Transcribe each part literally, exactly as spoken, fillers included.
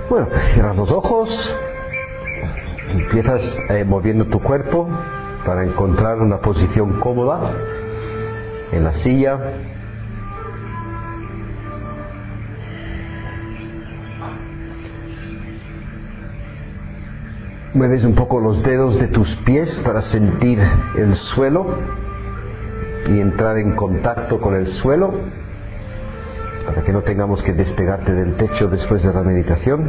Bueno, cierras los ojos, empiezas eh, moviendo tu cuerpo para encontrar una posición cómoda en la silla. Mueves un poco los dedos de tus pies para sentir el suelo y entrar en contacto con el suelo, para que no tengamos que despegarte del techo después de la meditación.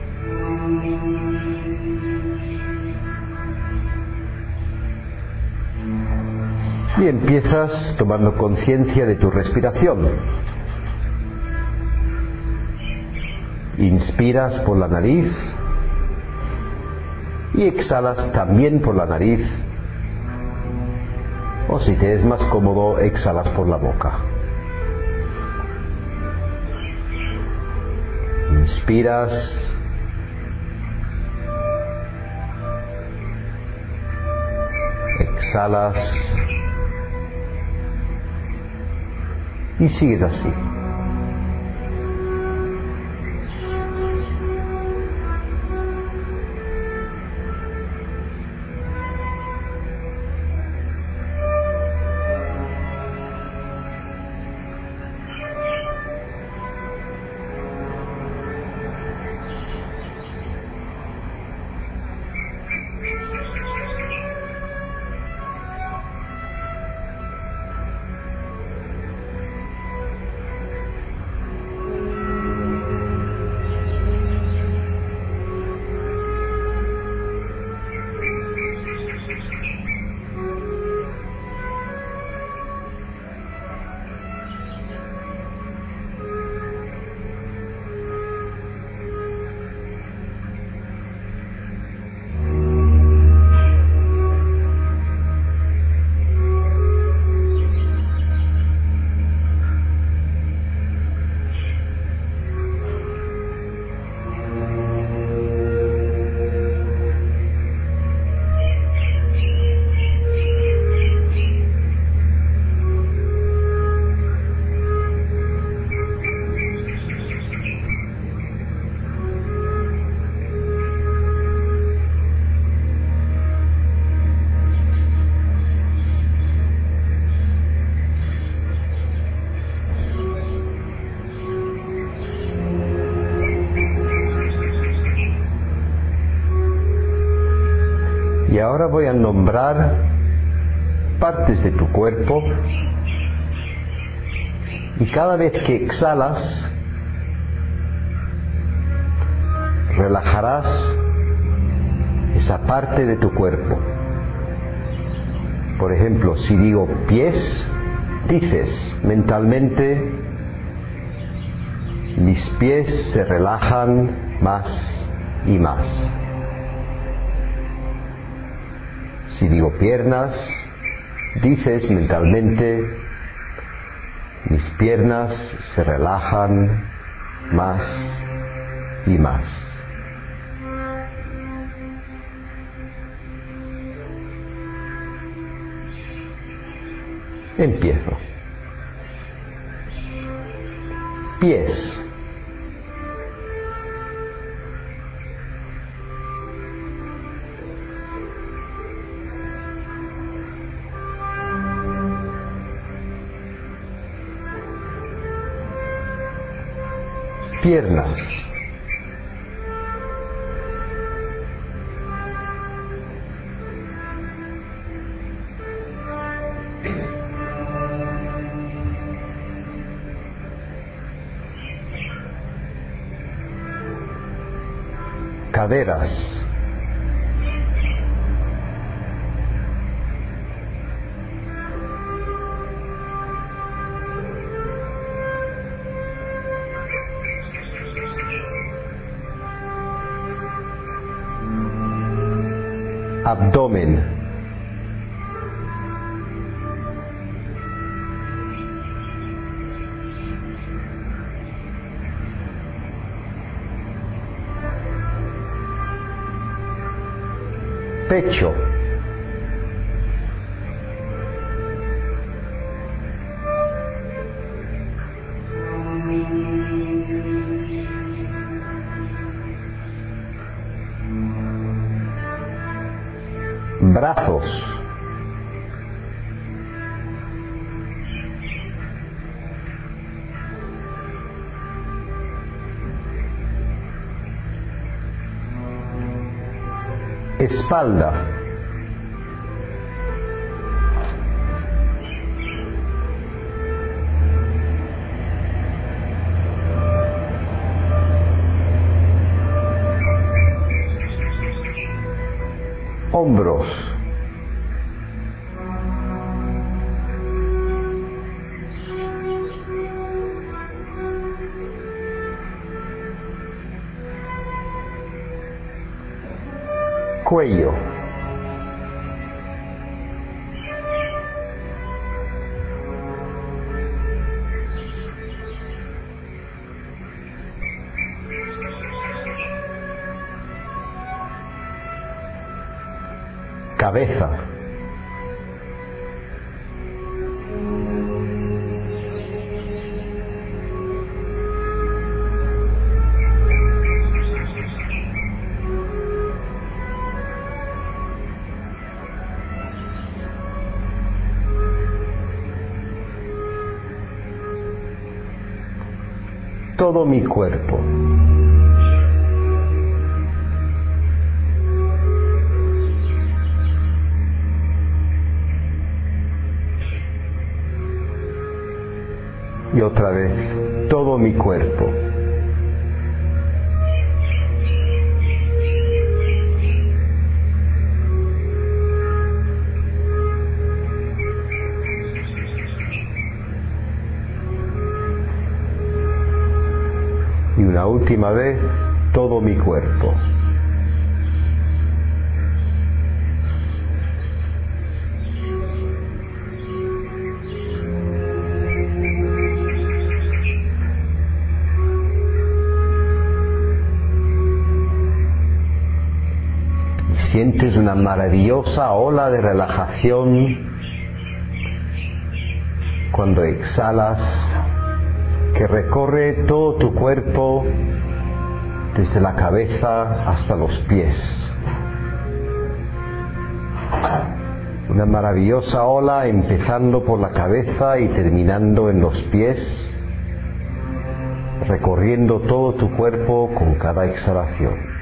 Y empiezas tomando conciencia de tu respiración. Inspiras por la nariz y exhalas también por la nariz, o si te es más cómodo, exhalas por la boca. Inspiras, exhalas y sigues así. Y ahora voy a nombrar partes de tu cuerpo, y cada vez que exhalas, relajarás esa parte de tu cuerpo. Por ejemplo, si digo pies, dices mentalmente: mis pies se relajan más y más. Si digo piernas, dices mentalmente: mis piernas se relajan más y más. Empiezo. Pies. Piernas. Caderas. Abdomen. Pecho. brazos, espalda, hombros, cuello, cabeza, todo mi cuerpo. Y otra vez, todo mi cuerpo. Y una última vez, todo mi cuerpo. Sientes una maravillosa ola de relajación cuando exhalas, que recorre todo tu cuerpo desde la cabeza hasta los pies. Una maravillosa ola empezando por la cabeza y terminando en los pies, recorriendo todo tu cuerpo con cada exhalación.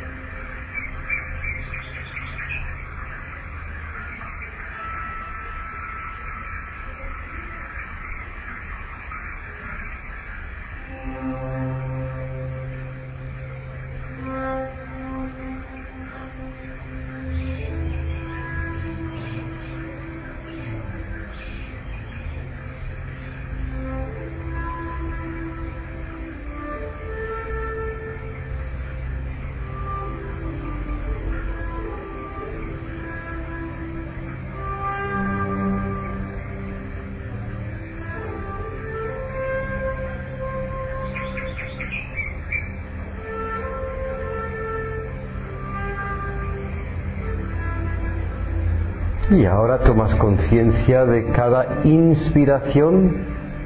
Y ahora tomas conciencia de cada inspiración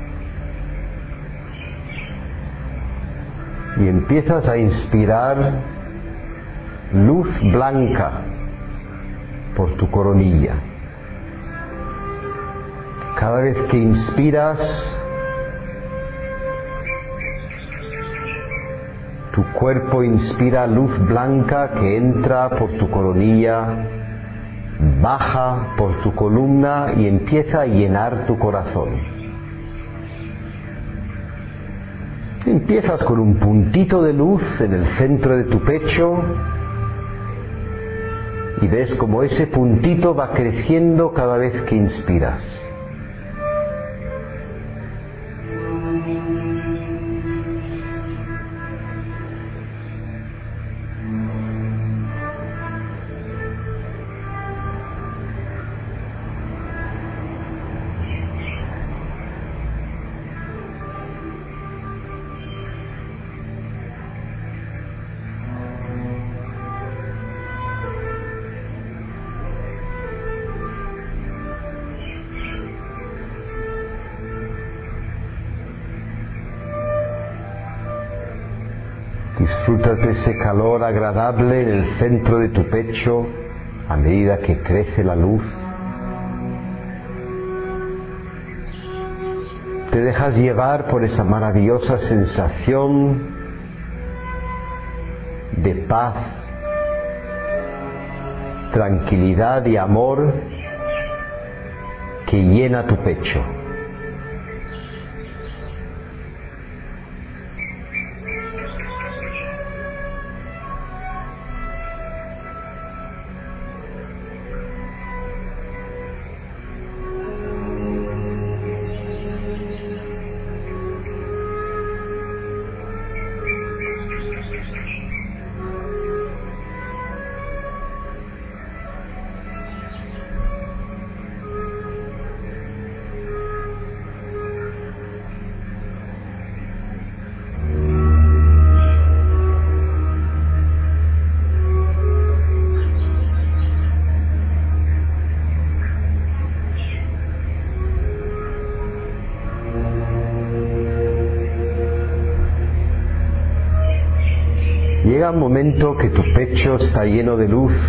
y empiezas a inspirar luz blanca por tu coronilla. Cada vez que inspiras, tu cuerpo inspira luz blanca que entra por tu coronilla, baja por tu columna y empieza a llenar tu corazón. Empiezas con un puntito de luz en el centro de tu pecho y ves como ese puntito va creciendo cada vez que inspiras. Disfrutas de ese calor agradable en el centro de tu pecho a medida que crece la luz, te dejas llevar por esa maravillosa sensación de paz, tranquilidad y amor que llena tu pecho. Llega un momento que tu pecho está lleno de luz.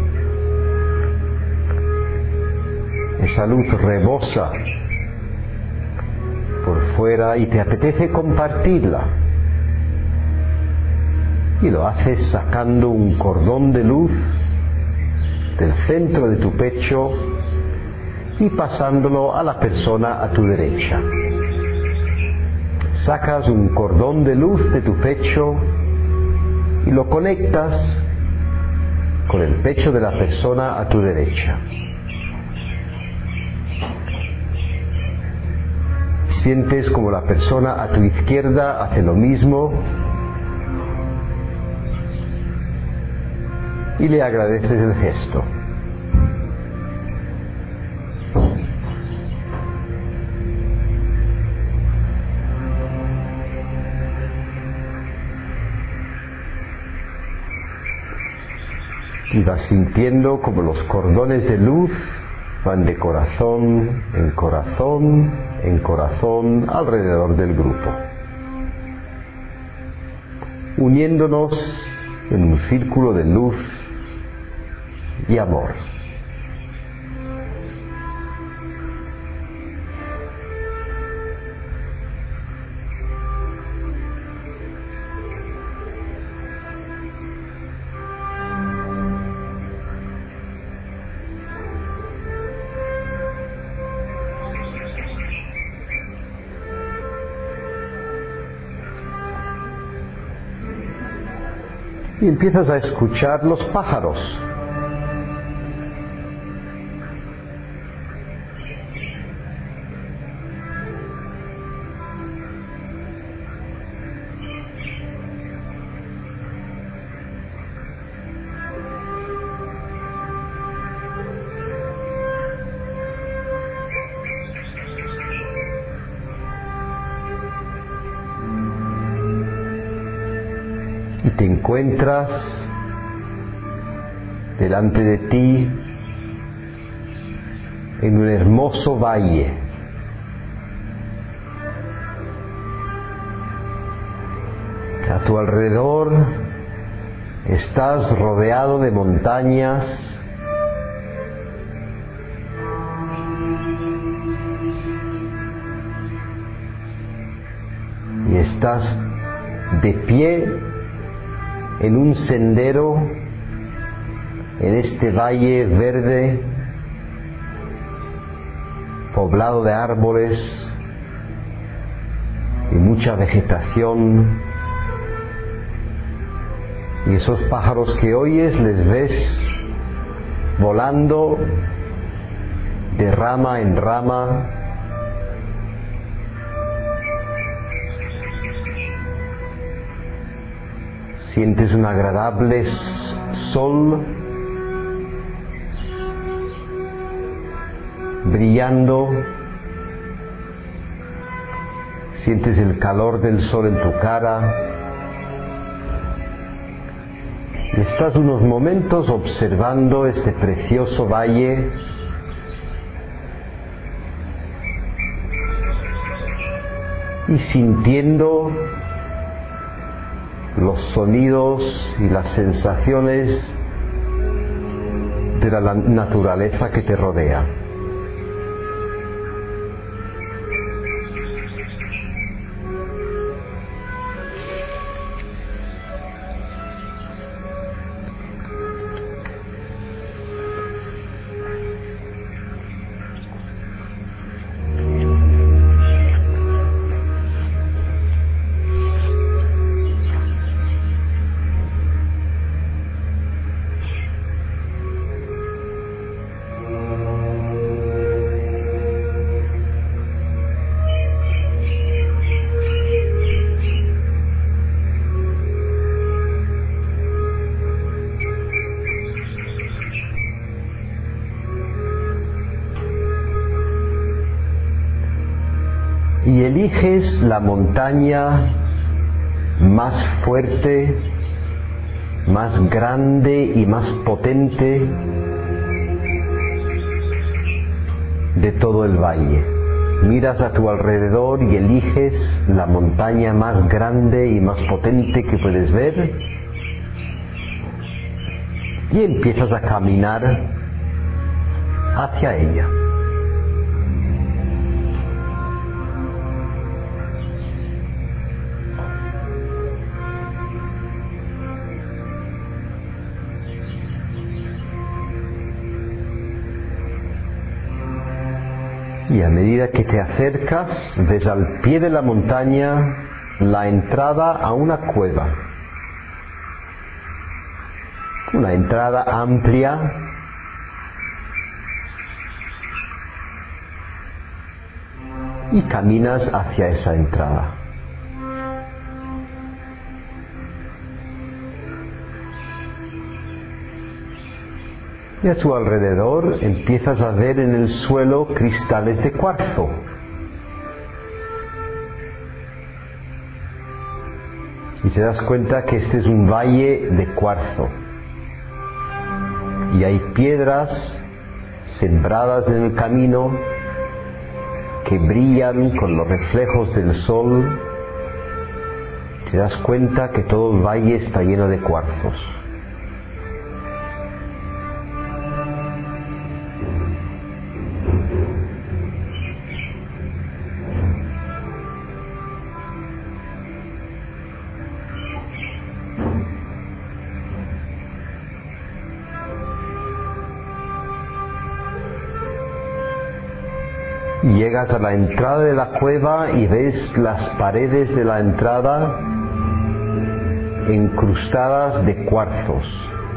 Esa luz rebosa por fuera y te apetece compartirla. Y lo haces sacando un cordón de luz del centro de tu pecho y pasándolo a la persona a tu derecha. Sacas un cordón de luz de tu pecho y lo conectas con el pecho de la persona a tu derecha. Sientes como la persona a tu izquierda hace lo mismo y le agradeces el gesto. Y vas sintiendo como los cordones de luz van de corazón en corazón en corazón alrededor del grupo, uniéndonos en un círculo de luz y amor. Y empiezas a escuchar los pájaros. Y te encuentras delante de ti en un hermoso valle. A tu alrededor estás rodeado de montañas y estás de pie en un sendero en este valle verde poblado de árboles y mucha vegetación, y esos pájaros que oyes les ves volando de rama en rama. Sientes un agradable sol brillando. Sientes el calor del sol en tu cara. Y estás unos momentos observando este precioso valle y sintiendo los sonidos y las sensaciones de la naturaleza que te rodea. Y eliges la montaña más fuerte, más grande y más potente de todo el valle. Miras a tu alrededor y eliges la montaña más grande y más potente que puedes ver y empiezas a caminar hacia ella. Y a medida que te acercas, ves al pie de la montaña la entrada a una cueva. Una entrada amplia, y caminas hacia esa entrada. Y a tu alrededor empiezas a ver en el suelo cristales de cuarzo. Y te das cuenta que este es un valle de cuarzo. Y hay piedras sembradas en el camino que brillan con los reflejos del sol. Te das cuenta que todo el valle está lleno de cuarzos. Llegas a la entrada de la cueva y ves las paredes de la entrada incrustadas de cuarzos.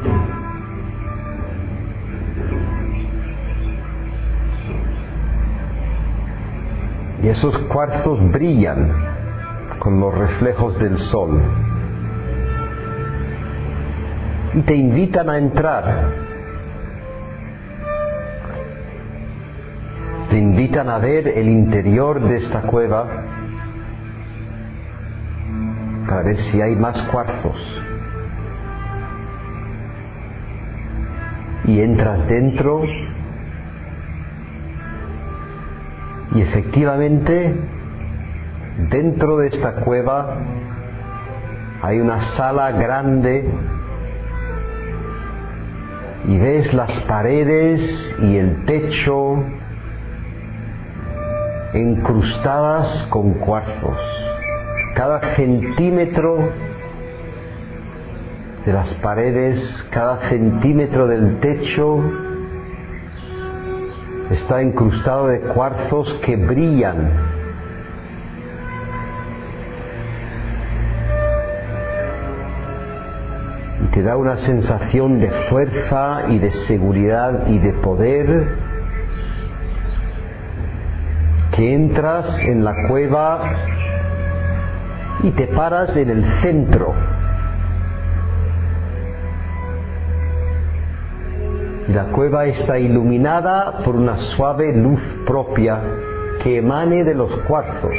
Y esos cuarzos brillan con los reflejos del sol. Y te invitan a entrar. Te invitan a ver el interior de esta cueva para ver si hay más cuarzos. Y entras dentro y efectivamente dentro de esta cueva hay una sala grande y ves las paredes y el techo incrustadas con cuarzos. Cada centímetro de las paredes, cada centímetro del techo está incrustado de cuarzos que brillan. Y te da una sensación de fuerza y de seguridad y de poder. Que entras en la cueva y te paras en el centro. Y la cueva está iluminada por una suave luz propia que emane de los cuarzos.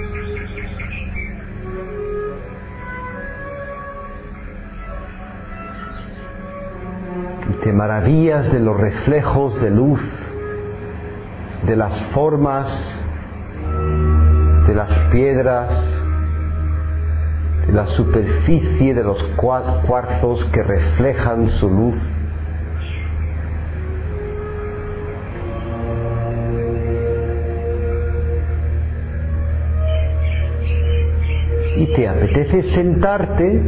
Y te maravillas de los reflejos de luz, de las formas, de las piedras, de la superficie de los cuarzos que reflejan su luz. y te apetece sentarte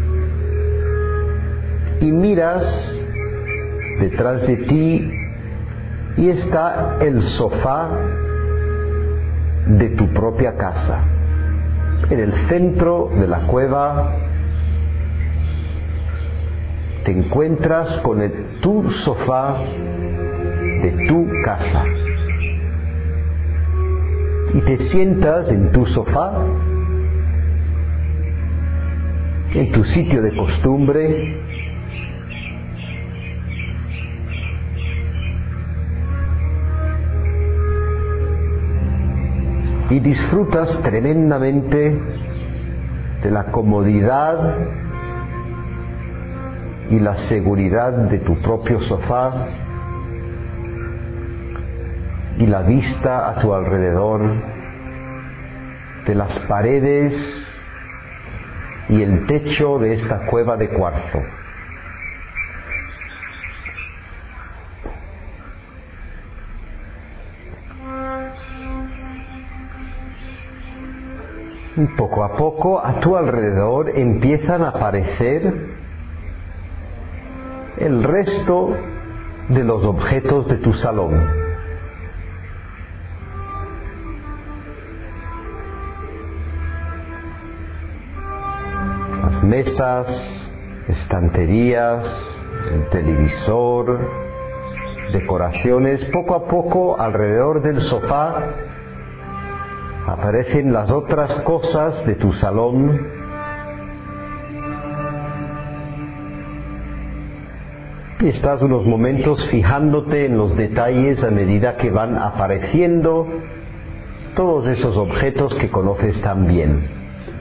y miras detrás de ti y está el sofá de tu propia casa. En el centro de la cueva te encuentras con el, tu sofá de tu casa y te sientas en tu sofá, en tu sitio de costumbre, y disfrutas tremendamente de la comodidad y la seguridad de tu propio sofá y la vista a tu alrededor de las paredes y el techo de esta cueva de cuarzo. Poco a poco a tu alrededor empiezan a aparecer el resto de los objetos de tu salón. Las mesas, estanterías, el televisor, decoraciones. Poco a poco alrededor del sofá aparecen las otras cosas de tu salón, y estás unos momentos fijándote en los detalles a medida que van apareciendo todos esos objetos que conoces tan bien.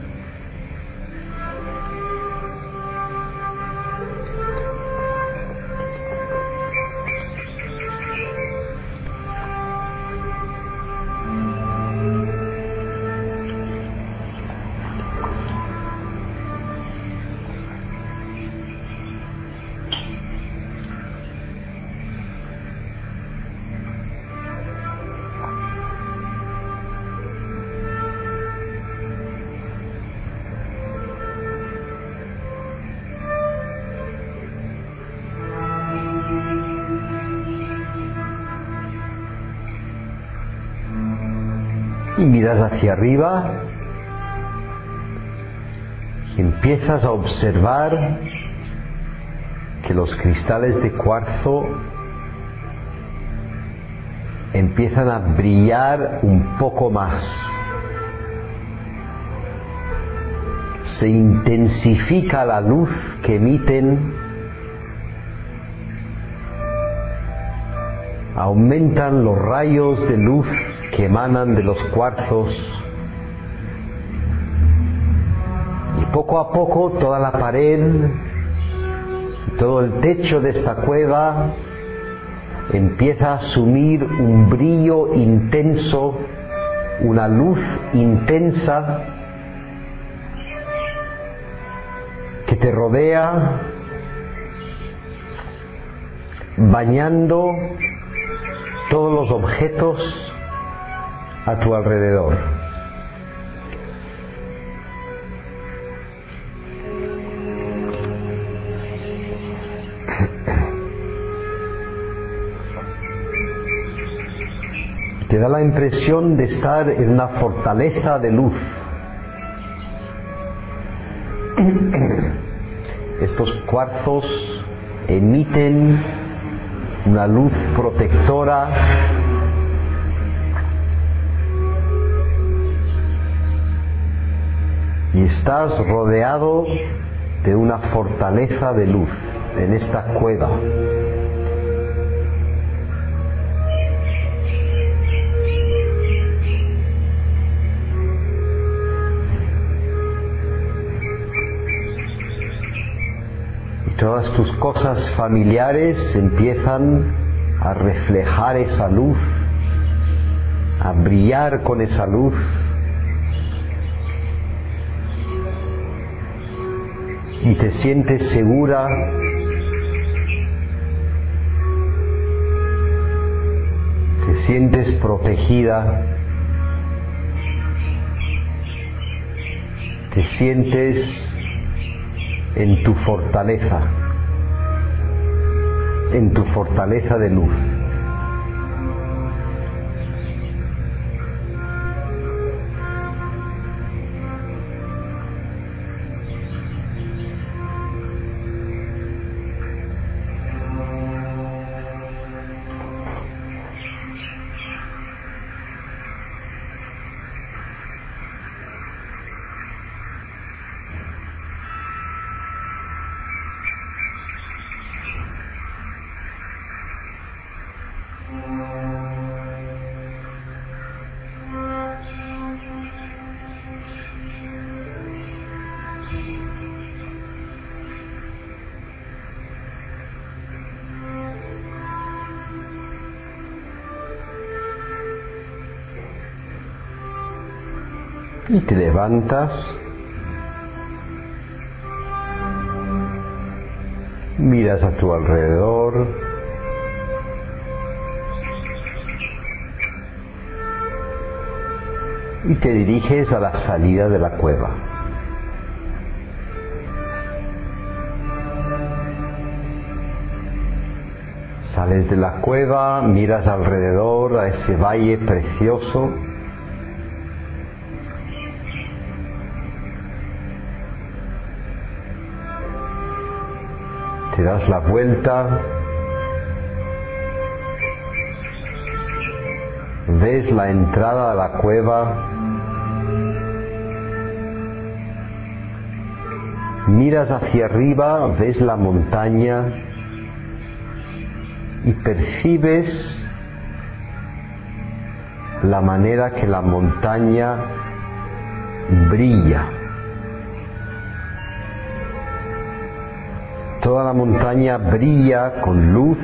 Y miras hacia arriba y empiezas a observar que los cristales de cuarzo empiezan a brillar un poco más. Se intensifica la luz que emiten, aumentan los rayos de luz que emanan de los cuarzos, y poco a poco toda la pared y todo el techo de esta cueva empieza a asumir un brillo intenso, una luz intensa que te rodea, bañando todos los objetos a tu alrededor. Te da la impresión de estar en una fortaleza de luz. Estos cuarzos emiten una luz protectora y estás rodeado de una fortaleza de luz en esta cueva. Y todas tus cosas familiares empiezan a reflejar esa luz, a brillar con esa luz. Y te sientes segura, te sientes protegida, Te sientes en tu fortaleza, en tu fortaleza de luz. Y te levantas, miras a tu alrededor, y te diriges a la salida de la cueva. Sales de la cueva, miras alrededor a ese valle precioso. Te das la vuelta, ves la entrada a la cueva, miras hacia arriba, ves la montaña y percibes la manera que la montaña brilla. Toda la montaña brilla con luz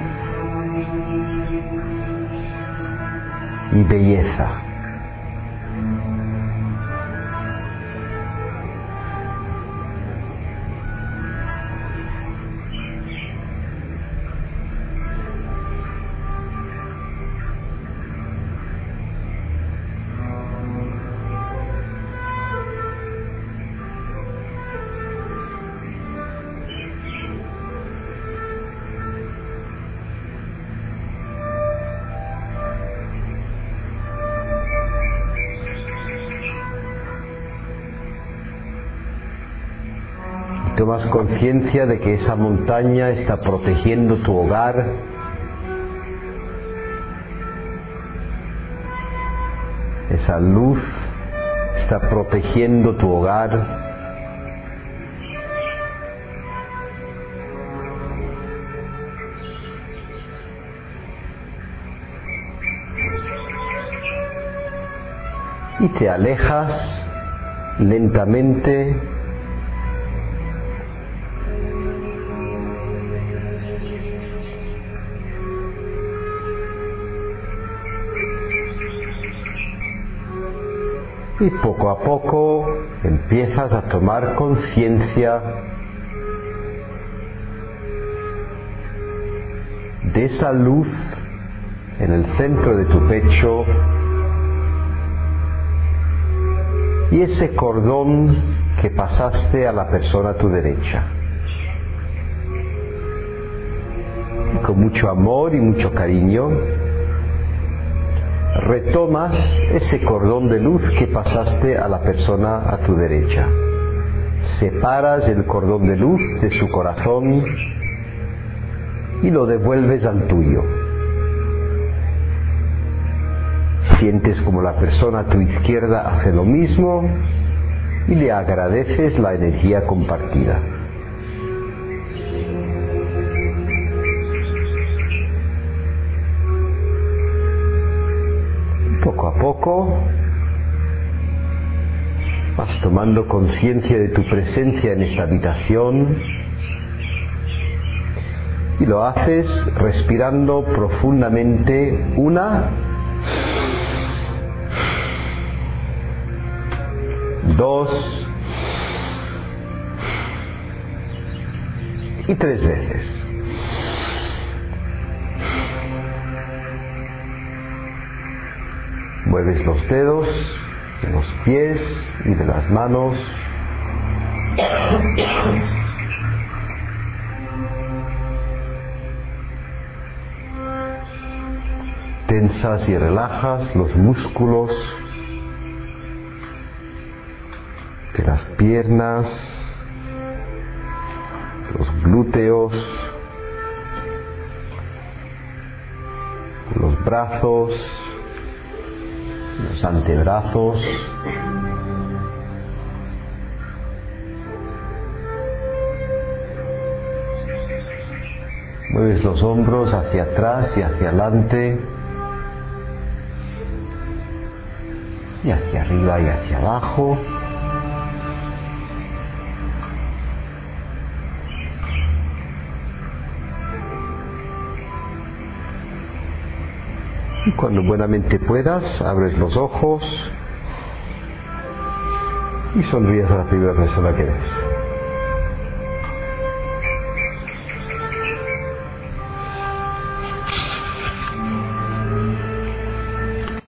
y belleza. Tomas conciencia de que esa montaña está protegiendo tu hogar, esa luz está protegiendo tu hogar, y te alejas lentamente y poco a poco empiezas a tomar conciencia de esa luz en el centro de tu pecho y ese cordón que pasaste a la persona a tu derecha. Y con mucho amor y mucho cariño retomas ese cordón de luz que pasaste a la persona a tu derecha. Separas el cordón de luz de su corazón y lo devuelves al tuyo. Sientes como la persona a tu izquierda hace lo mismo y le agradeces la energía compartida. Poco a poco vas tomando conciencia de tu presencia en esta habitación y lo haces respirando profundamente una, dos y tres veces. Mueves los dedos de los pies y de las manos Tensas y relajas los músculos de las piernas, los glúteos, los brazos, los antebrazos. Mueves los hombros hacia atrás y hacia adelante, y hacia arriba y hacia abajo. Y cuando buenamente puedas, abres los ojos y sonríes a la primera persona que ves.